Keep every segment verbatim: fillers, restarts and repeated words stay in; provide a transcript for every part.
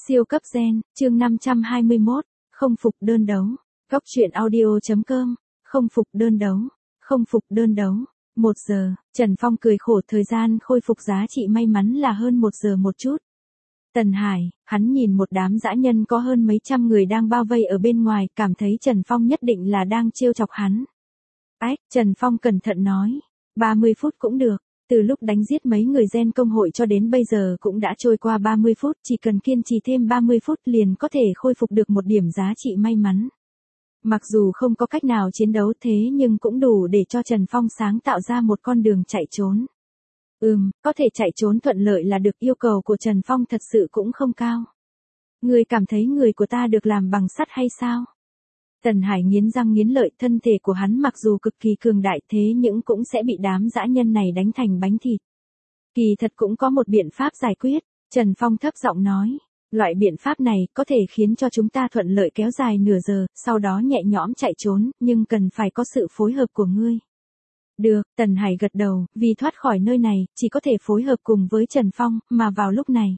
Siêu cấp gen, chương năm trăm hai mươi mốt, không phục đơn đấu. Góc truyện audio.com, không phục đơn đấu, không phục đơn đấu. Một giờ, Trần Phong cười khổ, thời gian khôi phục giá trị may mắn là hơn một giờ một chút. Tần Hải, hắn nhìn một đám dã nhân có hơn mấy trăm người đang bao vây ở bên ngoài, cảm thấy Trần Phong nhất định là đang trêu chọc hắn. Ách, Trần Phong cẩn thận nói, ba mươi phút cũng được. Từ lúc đánh giết mấy người gen công hội cho đến bây giờ cũng đã trôi qua ba mươi phút, chỉ cần kiên trì thêm ba mươi phút liền có thể khôi phục được một điểm giá trị may mắn. Mặc dù không có cách nào chiến đấu thế nhưng cũng đủ để cho Trần Phong sáng tạo ra một con đường chạy trốn. Ừm, có thể chạy trốn thuận lợi là được, yêu cầu của Trần Phong thật sự cũng không cao. Người cảm thấy người của ta được làm bằng sắt hay sao? Tần Hải nghiến răng nghiến lợi, thân thể của hắn mặc dù cực kỳ cường đại thế nhưng cũng sẽ bị đám dã nhân này đánh thành bánh thịt. Kỳ thật cũng có một biện pháp giải quyết, Trần Phong thấp giọng nói. Loại biện pháp này có thể khiến cho chúng ta thuận lợi kéo dài nửa giờ, sau đó nhẹ nhõm chạy trốn, nhưng cần phải có sự phối hợp của ngươi. Được, Tần Hải gật đầu, vì thoát khỏi nơi này, chỉ có thể phối hợp cùng với Trần Phong, mà vào lúc này.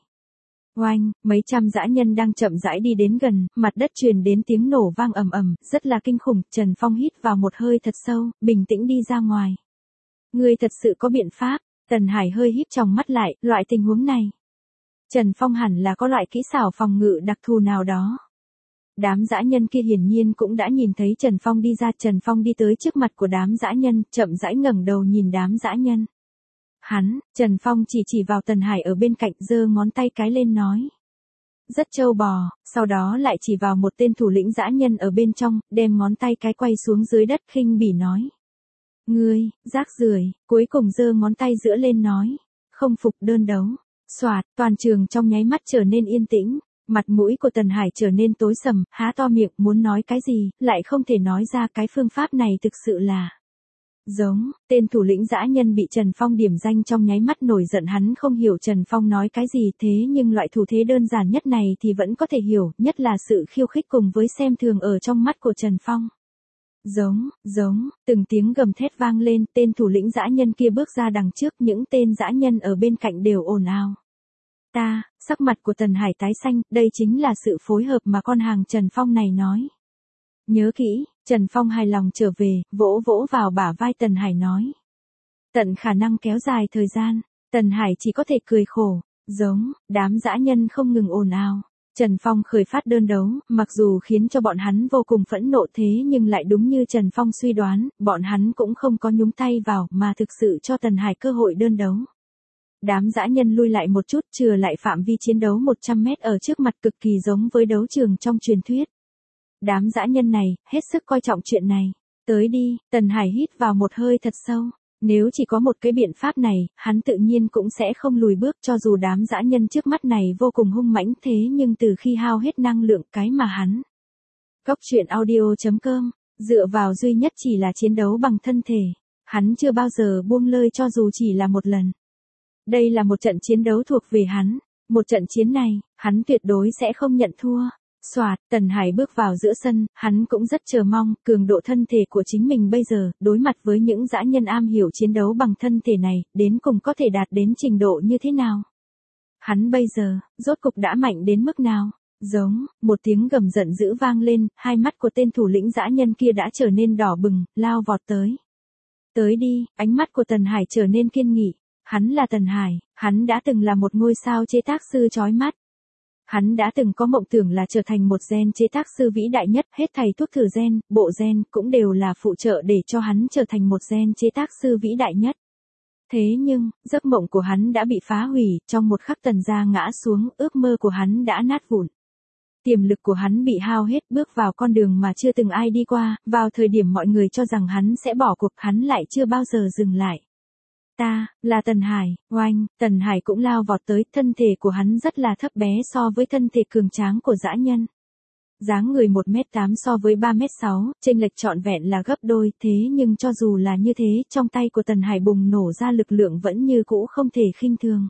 Oanh, mấy trăm dã nhân đang chậm rãi đi đến gần, mặt đất truyền đến tiếng nổ vang ầm ầm, rất là kinh khủng. Trần Phong hít vào một hơi thật sâu, bình tĩnh đi ra ngoài. Ngươi thật sự có biện pháp? Tần Hải hơi híp tròng mắt lại, loại tình huống này. Trần Phong hẳn là có loại kỹ xảo phòng ngự đặc thù nào đó. Đám dã nhân kia hiển nhiên cũng đã nhìn thấy Trần Phong đi ra. Trần Phong đi tới trước mặt của đám dã nhân, chậm rãi ngẩng đầu nhìn đám dã nhân. Hắn, Trần Phong chỉ chỉ vào Tần Hải ở bên cạnh, giơ ngón tay cái lên nói. Rất trâu bò, sau đó lại chỉ vào một tên thủ lĩnh dã nhân ở bên trong, đem ngón tay cái quay xuống dưới đất khinh bỉ nói. Ngươi, rác rưởi, cuối cùng giơ ngón tay giữa lên nói. Không phục đơn đấu. Soạt, toàn trường trong nháy mắt trở nên yên tĩnh, mặt mũi của Tần Hải trở nên tối sầm, há to miệng muốn nói cái gì, lại không thể nói ra. Cái phương pháp này thực sự là giống. Tên thủ lĩnh dã nhân bị Trần Phong điểm danh trong nháy mắt nổi giận, hắn không hiểu Trần Phong nói cái gì thế nhưng loại thủ thế đơn giản nhất này thì vẫn có thể hiểu, nhất là sự khiêu khích cùng với xem thường ở trong mắt của Trần Phong. Giống, giống, từng tiếng gầm thét vang lên, tên thủ lĩnh dã nhân kia bước ra đằng trước, những tên dã nhân ở bên cạnh đều ồn ào. Ta, sắc mặt của Tần Hải tái xanh, đây chính là sự phối hợp mà con hàng Trần Phong này nói. Nhớ kỹ, Trần Phong hài lòng trở về, vỗ vỗ vào bả vai Tần Hải nói. Tận khả năng kéo dài thời gian, Tần Hải chỉ có thể cười khổ, giống, đám dã nhân không ngừng ồn ào. Trần Phong khởi phát đơn đấu, mặc dù khiến cho bọn hắn vô cùng phẫn nộ thế nhưng lại đúng như Trần Phong suy đoán, bọn hắn cũng không có nhúng tay vào mà thực sự cho Tần Hải cơ hội đơn đấu. Đám dã nhân lui lại một chút, chừa lại phạm vi chiến đấu một trăm mét ở trước mặt, cực kỳ giống với đấu trường trong truyền thuyết. Đám dã nhân này, hết sức coi trọng chuyện này. Tới đi, Tần Hải hít vào một hơi thật sâu. Nếu chỉ có một cái biện pháp này, hắn tự nhiên cũng sẽ không lùi bước, cho dù đám dã nhân trước mắt này vô cùng hung mãnh thế nhưng từ khi hao hết năng lượng, cái mà hắn. Góc truyện audio.com, dựa vào duy nhất chỉ là chiến đấu bằng thân thể. Hắn chưa bao giờ buông lơi cho dù chỉ là một lần. Đây là một trận chiến đấu thuộc về hắn. Một trận chiến này, hắn tuyệt đối sẽ không nhận thua. Soạt, Tần Hải bước vào giữa sân, hắn cũng rất chờ mong, cường độ thân thể của chính mình bây giờ, đối mặt với những dã nhân am hiểu chiến đấu bằng thân thể này, đến cùng có thể đạt đến trình độ như thế nào? Hắn bây giờ, rốt cục đã mạnh đến mức nào? Giống, một tiếng gầm giận dữ vang lên, hai mắt của tên thủ lĩnh dã nhân kia đã trở nên đỏ bừng, lao vọt tới. Tới đi, ánh mắt của Tần Hải trở nên kiên nghị. Hắn là Tần Hải, hắn đã từng là một ngôi sao chế tác sư chói mắt. Hắn đã từng có mộng tưởng là trở thành một gen chế tác sư vĩ đại nhất, hết thảy thuốc thử gen, bộ gen cũng đều là phụ trợ để cho hắn trở thành một gen chế tác sư vĩ đại nhất. Thế nhưng, giấc mộng của hắn đã bị phá hủy, trong một khắc Tần gia ngã xuống, ước mơ của hắn đã nát vụn. Tiềm lực của hắn bị hao hết, bước vào con đường mà chưa từng ai đi qua, vào thời điểm mọi người cho rằng hắn sẽ bỏ cuộc, hắn lại chưa bao giờ dừng lại. Ta, là Tần Hải, oanh, Tần Hải cũng lao vọt tới, thân thể của hắn rất là thấp bé so với thân thể cường tráng của dã nhân. Dáng người một mét tám so với ba mét sáu, chênh lệch trọn vẹn là gấp đôi, thế nhưng cho dù là như thế, trong tay của Tần Hải bùng nổ ra lực lượng vẫn như cũ không thể khinh thường.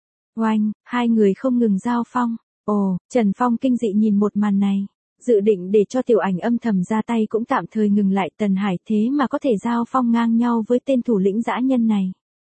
Oanh, hai người không ngừng giao phong. Ồ, Trần Phong kinh dị nhìn một màn này. Dự định để cho Tiểu Ảnh âm thầm ra tay cũng tạm thời ngừng lại, Tần Hải thế mà có thể giao phong ngang nhau với tên thủ lĩnh dã nhân này.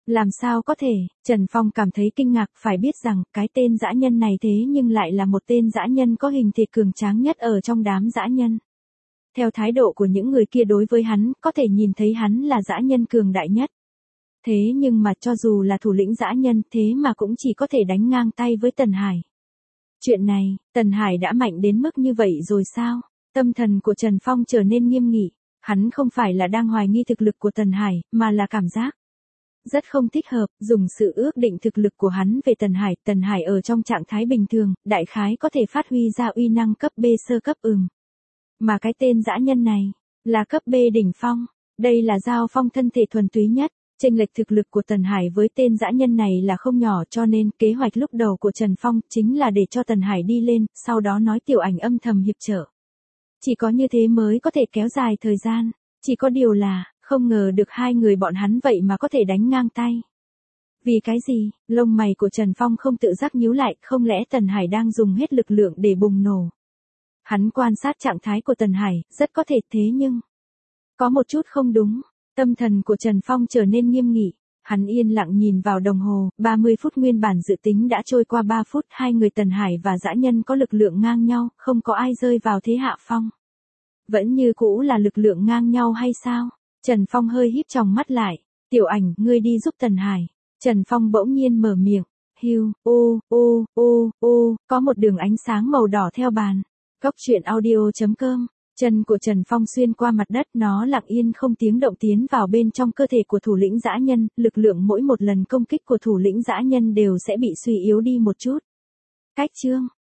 Làm sao có thể, Trần Phong cảm thấy kinh ngạc, phải biết rằng, cái tên dã nhân này thế nhưng lại là một tên dã nhân có hình thể cường tráng nhất ở trong đám dã nhân. Theo thái độ của những người kia đối với hắn, có thể nhìn thấy hắn là dã nhân cường đại nhất. Thế nhưng mà cho dù là thủ lĩnh dã nhân, thế mà cũng chỉ có thể đánh ngang tay với Tần Hải. Chuyện này, Tần Hải đã mạnh đến mức như vậy rồi sao? Tâm thần của Trần Phong trở nên nghiêm nghị. Hắn không phải là đang hoài nghi thực lực của Tần Hải, mà là cảm giác rất không thích hợp, dùng sự ước định thực lực của hắn về Tần Hải. Tần Hải ở trong trạng thái bình thường, đại khái có thể phát huy ra uy năng cấp B sơ cấp ừm. Mà cái tên dã nhân này, là cấp B đỉnh phong. Đây là giao phong thân thể thuần túy nhất. Chênh lệch thực lực của Tần Hải với tên dã nhân này là không nhỏ, cho nên kế hoạch lúc đầu của Trần Phong chính là để cho Tần Hải đi lên, sau đó nói Tiểu Ảnh âm thầm hiệp trợ. Chỉ có như thế mới có thể kéo dài thời gian. Chỉ có điều là, không ngờ được hai người bọn hắn vậy mà có thể đánh ngang tay. Vì cái gì? Lông mày của Trần Phong không tự giác nhíu lại, không lẽ Tần Hải đang dùng hết lực lượng để bùng nổ? Hắn quan sát trạng thái của Tần Hải, rất có thể thế nhưng có một chút không đúng. Tâm thần của Trần Phong trở nên nghiêm nghị. Hắn yên lặng nhìn vào đồng hồ, ba mươi phút nguyên bản dự tính đã trôi qua ba phút, hai người Tần Hải và dã nhân có lực lượng ngang nhau, không có ai rơi vào thế hạ phong. Vẫn như cũ là lực lượng ngang nhau hay sao? Trần Phong hơi híp tròng mắt lại. Tiểu Ảnh, ngươi đi giúp Tần Hải. Trần Phong bỗng nhiên mở miệng. Hiu, ô, ô, ô, ô, có một đường ánh sáng màu đỏ theo bàn. Góc truyện audio chấm com. Chân của Trần Phong xuyên qua mặt đất, nó lặng yên không tiếng động tiến vào bên trong cơ thể của thủ lĩnh dã nhân, lực lượng mỗi một lần công kích của thủ lĩnh dã nhân đều sẽ bị suy yếu đi một chút. Cách chương